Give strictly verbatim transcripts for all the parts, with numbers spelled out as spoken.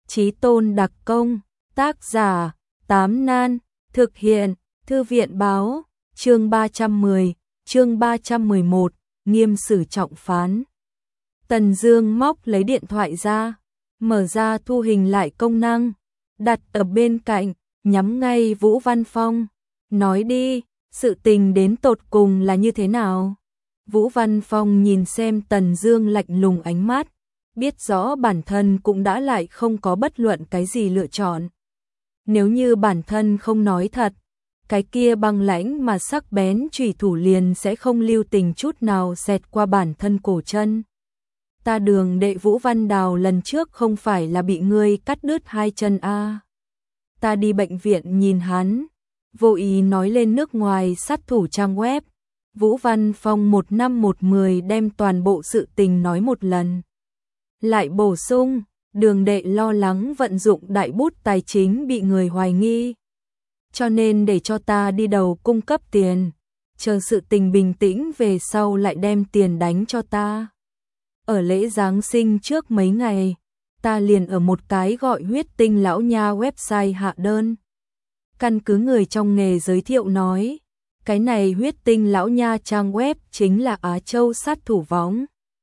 Chí tôn đặc công, tác giả, Tám Nan, thực hiện, Thư viện báo, chương ba trăm mười, chương ba trăm mười một, nghiêm xử trọng phán. Tần Dương móc lấy điện thoại ra, mở ra thu hình lại công năng, đặt ở bên cạnh, nhắm ngay Vũ Văn Phong, nói đi, sự tình đến tột cùng là như thế nào? Vũ Văn Phong nhìn xem Tần Dương lạnh lùng ánh mắt, biết rõ bản thân cũng đã lại không có bất luận cái gì lựa chọn. Nếu như bản thân không nói thật, cái kia băng lãnh mà sắc bén chủy thủ liền sẽ không lưu tình chút nào xẹt qua bản thân cổ chân. Ta Đường đệ Vũ Văn Đào lần trước không phải là bị ngươi cắt đứt hai chân a? À? Ta đi bệnh viện nhìn hắn, vô ý nói lên nước ngoài sát thủ trang web. Vũ Văn Phong một năm một mười đem toàn bộ sự tình nói một lần. Lại bổ sung, Đường đệ lo lắng vận dụng đại bút tài chính bị người hoài nghi. Cho nên để cho ta đi đầu cung cấp tiền, chờ sự tình bình tĩnh về sau lại đem tiền đánh cho ta. Ở lễ Giáng sinh trước mấy ngày, ta liền ở một cái gọi Huyết Tinh Lão Nha website hạ đơn. Căn cứ người trong nghề giới thiệu nói, cái này Huyết Tinh Lão Nha trang web chính là Á Châu sát thủ võng.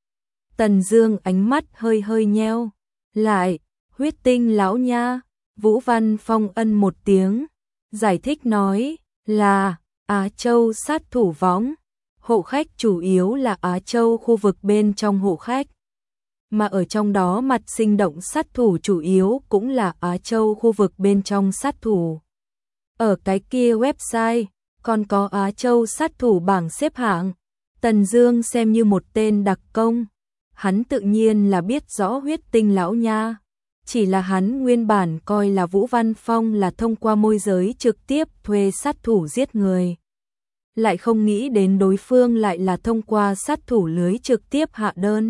Tần Dương ánh mắt hơi hơi nheo, lại, Huyết Tinh Lão Nha, Vũ Văn Phong ân một tiếng, giải thích nói, là Á Châu sát thủ võng, hộ khách chủ yếu là Á Châu khu vực bên trong hộ khách, mà ở trong đó mặt sinh động sát thủ chủ yếu cũng là Á Châu khu vực bên trong sát thủ. Ở cái kia website, còn có Á Châu sát thủ bảng xếp hạng. Tần Dương xem như một tên đặc công, hắn tự nhiên là biết rõ Huyết Tinh Lão Nha, chỉ là hắn nguyên bản coi là Vũ Văn Phong là thông qua môi giới trực tiếp thuê sát thủ giết người. Lại không nghĩ đến đối phương lại là thông qua sát thủ lưới trực tiếp hạ đơn.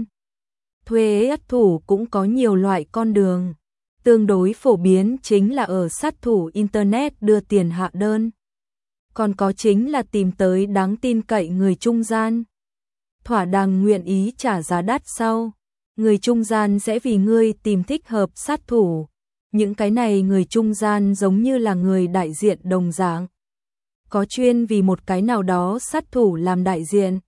Thuê sát thủ cũng có nhiều loại con đường, tương đối phổ biến chính là ở sát thủ Internet đưa tiền hạ đơn. Còn có chính là tìm tới đáng tin cậy người trung gian. Thỏa đàng nguyện ý trả giá đắt sau, người trung gian sẽ vì ngươi tìm thích hợp sát thủ. Những cái này người trung gian giống như là người đại diện đồng dạng. Có chuyên vì một cái nào đó sát thủ làm đại diện,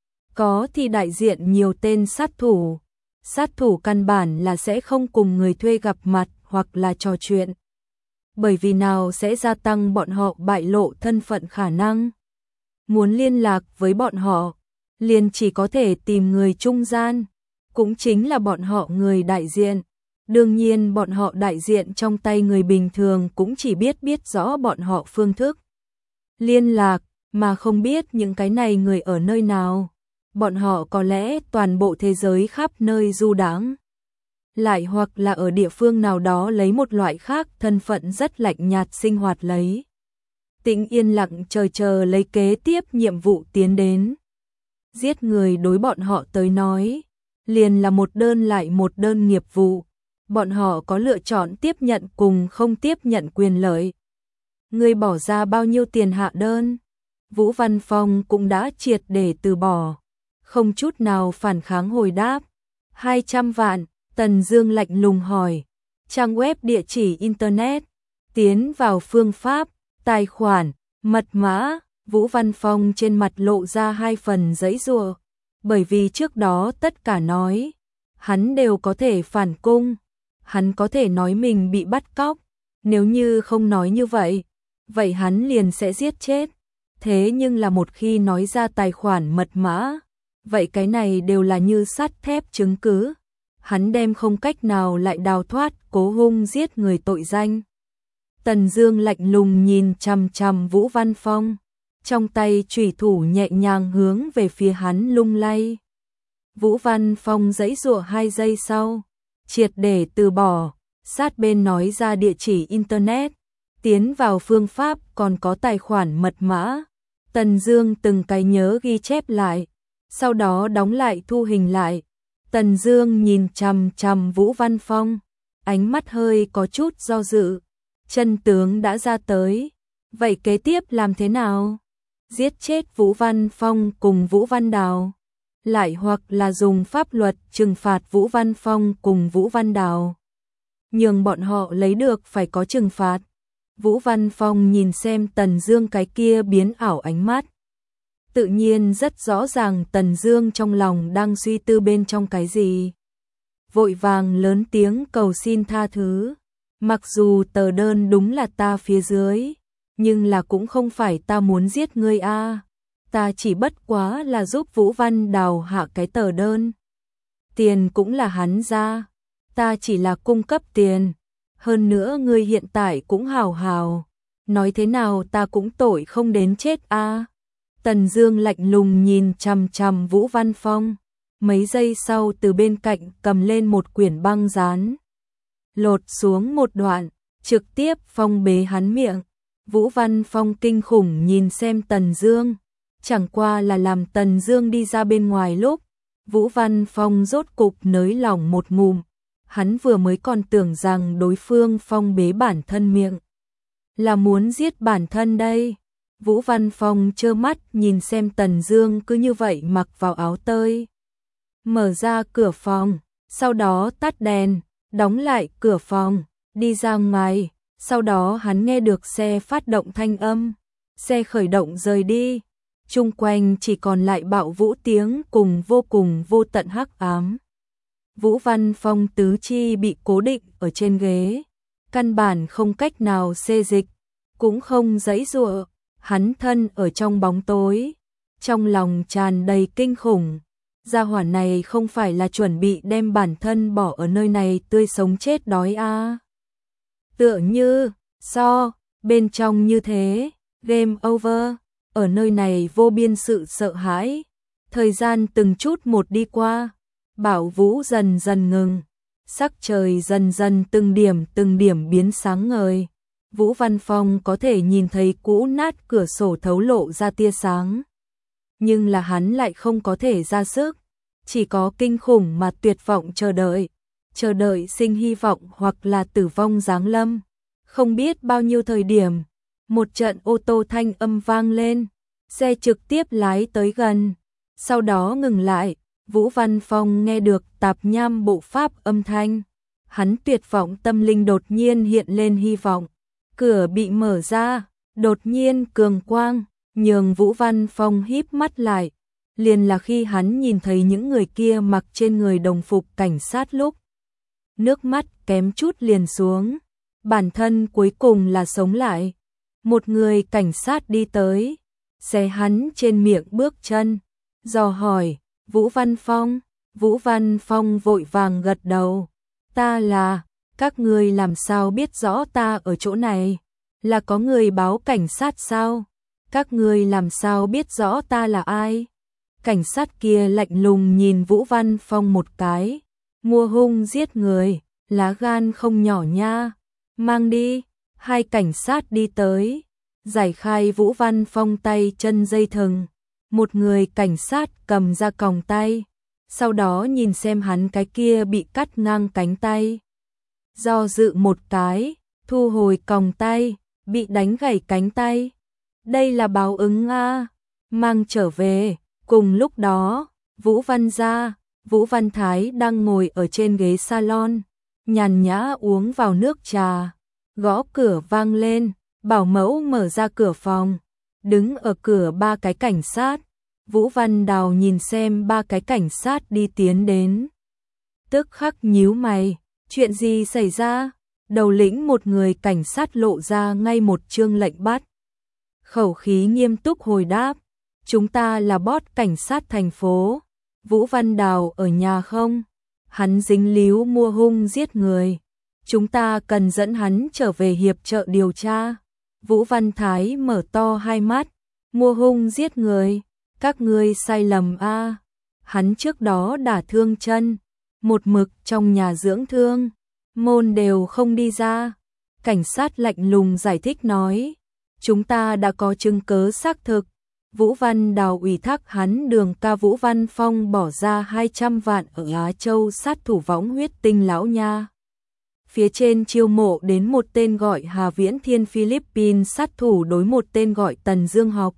có thì đại diện nhiều tên sát thủ. Sát thủ căn bản là sẽ không cùng người thuê gặp mặt hoặc là trò chuyện, bởi vì nào sẽ gia tăng bọn họ bại lộ thân phận khả năng. Muốn liên lạc với bọn họ, liền chỉ có thể tìm người trung gian, cũng chính là bọn họ người đại diện. Đương nhiên bọn họ đại diện trong tay người bình thường cũng chỉ biết biết rõ bọn họ phương thức liên lạc, mà không biết những cái này người ở nơi nào. Bọn họ có lẽ toàn bộ thế giới khắp nơi du đãng, lại hoặc là ở địa phương nào đó lấy một loại khác thân phận rất lạnh nhạt sinh hoạt lấy. Tĩnh yên lặng chờ chờ lấy kế tiếp nhiệm vụ tiến đến. Giết người đối bọn họ tới nói, liền là một đơn lại một đơn nghiệp vụ. Bọn họ có lựa chọn tiếp nhận cùng không tiếp nhận quyền lợi. Người bỏ ra bao nhiêu tiền hạ đơn? Vũ Văn Phong cũng đã triệt để từ bỏ, không chút nào phản kháng hồi đáp. hai trăm vạn, Tần Dương lạnh lùng hỏi. Trang web địa chỉ Internet, tiến vào phương pháp, tài khoản, mật mã. Vũ Văn Phong trên mặt lộ ra hai phần giãy giụa, bởi vì trước đó tất cả nói, hắn đều có thể phản cung, hắn có thể nói mình bị bắt cóc, nếu như không nói như vậy, vậy hắn liền sẽ giết chết. Thế nhưng là một khi nói ra tài khoản mật mã, vậy cái này đều là như sắt thép chứng cứ, hắn đem không cách nào lại đào thoát cố hung giết người tội danh. Tần Dương lạnh lùng nhìn chằm chằm Vũ Văn Phong, trong tay chủy thủ nhẹ nhàng hướng về phía hắn lung lay. Vũ Văn Phong giãy giụa hai giây sau, triệt để từ bỏ, sát bên nói ra địa chỉ Internet, tiến vào phương pháp còn có tài khoản mật mã. Tần Dương từng cái nhớ ghi chép lại, sau đó đóng lại thu hình lại. Tần Dương nhìn chằm chằm Vũ Văn Phong, ánh mắt hơi có chút do dự. Chân tướng đã ra tới, vậy kế tiếp làm thế nào? Giết chết Vũ Văn Phong cùng Vũ Văn Đào, lại hoặc là dùng pháp luật trừng phạt Vũ Văn Phong cùng Vũ Văn Đào. nhường bọn họ lấy được phải có trừng phạt. Vũ Văn Phong nhìn xem Tần Dương cái kia biến ảo ánh mắt. Tự nhiên rất rõ ràng Tần Dương trong lòng đang suy tư bên trong cái gì. Vội vàng lớn tiếng cầu xin tha thứ. Mặc dù tờ đơn đúng là ta phía dưới, nhưng là cũng không phải ta muốn giết ngươi a. Ta chỉ bất quá là giúp Vũ Văn Đào hạ cái tờ đơn. Tiền cũng là hắn ra, ta chỉ là cung cấp tiền. Hơn nữa ngươi hiện tại cũng hào hào, nói thế nào ta cũng tội không đến chết a. Tần Dương lạnh lùng nhìn chằm chằm Vũ Văn Phong, mấy giây sau từ bên cạnh cầm lên một quyển băng dán, lột xuống một đoạn, trực tiếp phong bế hắn miệng. Vũ Văn Phong kinh khủng nhìn xem Tần Dương, chẳng qua là làm Tần Dương đi ra bên ngoài lúc, Vũ Văn Phong rốt cục nới lỏng một ngụm. Hắn vừa mới còn tưởng rằng đối phương phong bế bản thân miệng, là muốn giết bản thân đây. Vũ Văn Phong trơ mắt nhìn xem Tần Dương cứ như vậy mặc vào áo tơi, mở ra cửa phòng, sau đó tắt đèn, đóng lại cửa phòng, đi ra ngoài. Sau đó hắn nghe được xe phát động thanh âm, xe khởi động rời đi. Chung quanh chỉ còn lại bạo vũ tiếng cùng vô cùng vô tận hắc ám. Vũ Văn Phong tứ chi bị cố định ở trên ghế, căn bản không cách nào xê dịch, cũng không giãy giụa, hắn thân ở trong bóng tối, trong lòng tràn đầy kinh khủng. Gia hỏa này không phải là chuẩn bị đem bản thân bỏ ở nơi này tươi sống chết đói a. À. Tựa như, so, bên trong như thế, game over, ở nơi này vô biên sự sợ hãi. Thời gian từng chút một đi qua, bão vũ dần dần ngừng, sắc trời dần dần từng điểm từng điểm biến sáng ngời. Vũ Văn Phong có thể nhìn thấy cũ nát cửa sổ thấu lộ ra tia sáng. Nhưng là hắn lại không có thể ra sức, chỉ có kinh khủng mà tuyệt vọng chờ đợi, chờ đợi sinh hy vọng hoặc là tử vong giáng lâm. Không biết bao nhiêu thời điểm, một trận ô tô thanh âm vang lên, xe trực tiếp lái tới gần, sau đó ngừng lại. Vũ Văn Phong nghe được tạp nham bộ pháp âm thanh, hắn tuyệt vọng tâm linh đột nhiên hiện lên hy vọng. Cửa bị mở ra, đột nhiên cường quang, nhường Vũ Văn Phong híp mắt lại, liền là khi hắn nhìn thấy những người kia mặc trên người đồng phục cảnh sát lúc. Nước mắt kém chút liền xuống, bản thân cuối cùng là sống lại. Một người cảnh sát đi tới, xé hắn trên miệng bước chân, dò hỏi, Vũ Văn Phong. Vũ Văn Phong vội vàng gật đầu, ta là, các ngươi làm sao biết rõ ta ở chỗ này, là có người báo cảnh sát sao, các ngươi làm sao biết rõ ta là ai. Cảnh sát kia lạnh lùng nhìn Vũ Văn Phong một cái, mua hung giết người, lá gan không nhỏ nha, mang đi. Hai cảnh sát đi tới, giải khai Vũ Văn Phong tay chân dây thừng. Một người cảnh sát cầm ra còng tay, sau đó nhìn xem hắn cái kia bị cắt ngang cánh tay. Do dự một cái, thu hồi còng tay, bị đánh gãy cánh tay. Đây là báo ứng a, mang trở về. Cùng lúc đó, Vũ Văn gia, Vũ Văn Thái đang ngồi ở trên ghế salon, nhàn nhã uống vào nước trà. Gõ cửa vang lên, bảo mẫu mở ra cửa phòng. Đứng ở cửa ba cái cảnh sát, Vũ Văn Đào nhìn xem ba cái cảnh sát đi tiến đến. Tức khắc nhíu mày, chuyện gì xảy ra? Đầu lĩnh một người cảnh sát lộ ra ngay một chương lệnh bắt. Khẩu khí nghiêm túc hồi đáp, chúng ta là boss cảnh sát thành phố. Vũ Văn Đào ở nhà không? Hắn dính líu mua hung giết người. Chúng ta cần dẫn hắn trở về hiệp trợ điều tra. Vũ Văn Thái mở to hai mắt, mua hung giết người, các ngươi sai lầm a. À. Hắn trước đó đả thương chân, một mực trong nhà dưỡng thương, môn đều không đi ra. Cảnh sát lạnh lùng giải thích nói, chúng ta đã có chứng cứ xác thực. Vũ Văn Đào ủy thác hắn Đường ca Vũ Văn Phong bỏ ra hai trăm vạn ở Á Châu sát thủ võng huyết tinh lão nha. Phía trên chiêu mộ đến một tên gọi Hà Viễn Thiên Philippines sát thủ đối một tên gọi Tần Dương học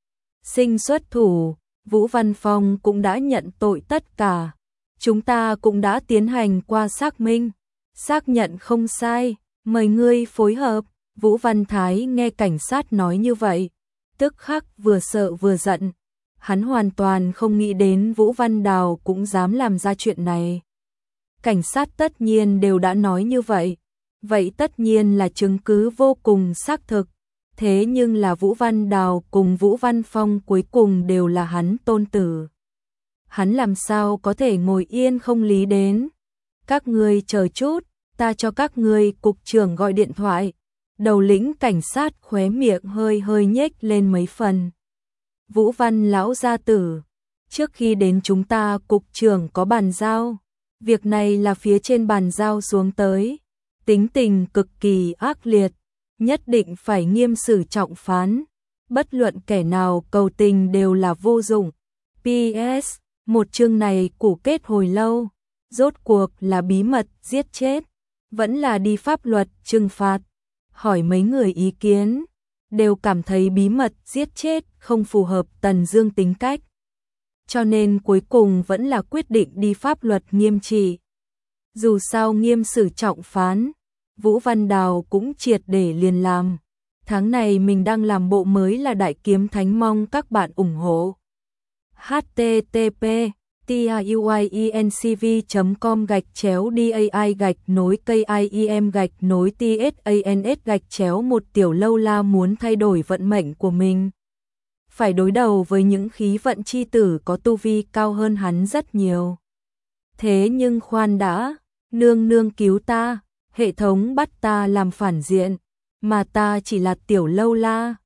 sinh xuất thủ. Vũ Văn Phong cũng đã nhận tội tất cả. Chúng ta cũng đã tiến hành qua xác minh, Xác nhận không sai, mời ngươi phối hợp. Vũ Văn Thái nghe cảnh sát nói như vậy, tức khắc vừa sợ vừa giận. Hắn hoàn toàn không nghĩ đến Vũ Văn Đào cũng dám làm ra chuyện này. Cảnh sát tất nhiên đều đã nói như vậy, vậy tất nhiên là chứng cứ vô cùng xác thực. Thế nhưng là Vũ Văn Đào cùng Vũ Văn Phong cuối cùng đều là hắn tôn tử. Hắn làm sao có thể ngồi yên không lý đến. Các ngươi chờ chút, ta cho các ngươi cục trưởng gọi điện thoại. Đầu lĩnh cảnh sát khóe miệng hơi hơi nhếch lên mấy phần. Vũ Văn lão gia tử, trước khi đến chúng ta cục trưởng có bàn giao. Việc này là phía trên bàn giao xuống tới. Tính tình cực kỳ ác liệt, nhất định phải nghiêm xử trọng phán. Bất luận kẻ nào cầu tình đều là vô dụng. pê ét, một chương này củ kết hồi lâu. Rốt cuộc là bí mật giết chết, vẫn là đi pháp luật trừng phạt. Hỏi mấy người ý kiến, đều cảm thấy bí mật giết chết không phù hợp Tần Dương tính cách. Cho nên cuối cùng vẫn là quyết định đi pháp luật nghiêm trị. Dù sao nghiêm xử trọng phán, Vũ Văn Đào cũng triệt để liền làm. Tháng này mình đang làm bộ mới là Đại Kiếm Thánh, mong các bạn ủng hộ. h t t p tuincv chấm com gạch chéo dai gạch nối kim gạch nối tsans gạch chéo một Tiểu Lâu La muốn thay đổi vận mệnh của mình. Phải đối đầu với những khí vận chi tử có tu vi cao hơn hắn rất nhiều. Thế nhưng khoan đã, nương nương cứu ta, hệ thống bắt ta làm phản diện, mà ta chỉ là Tiểu Lâu La.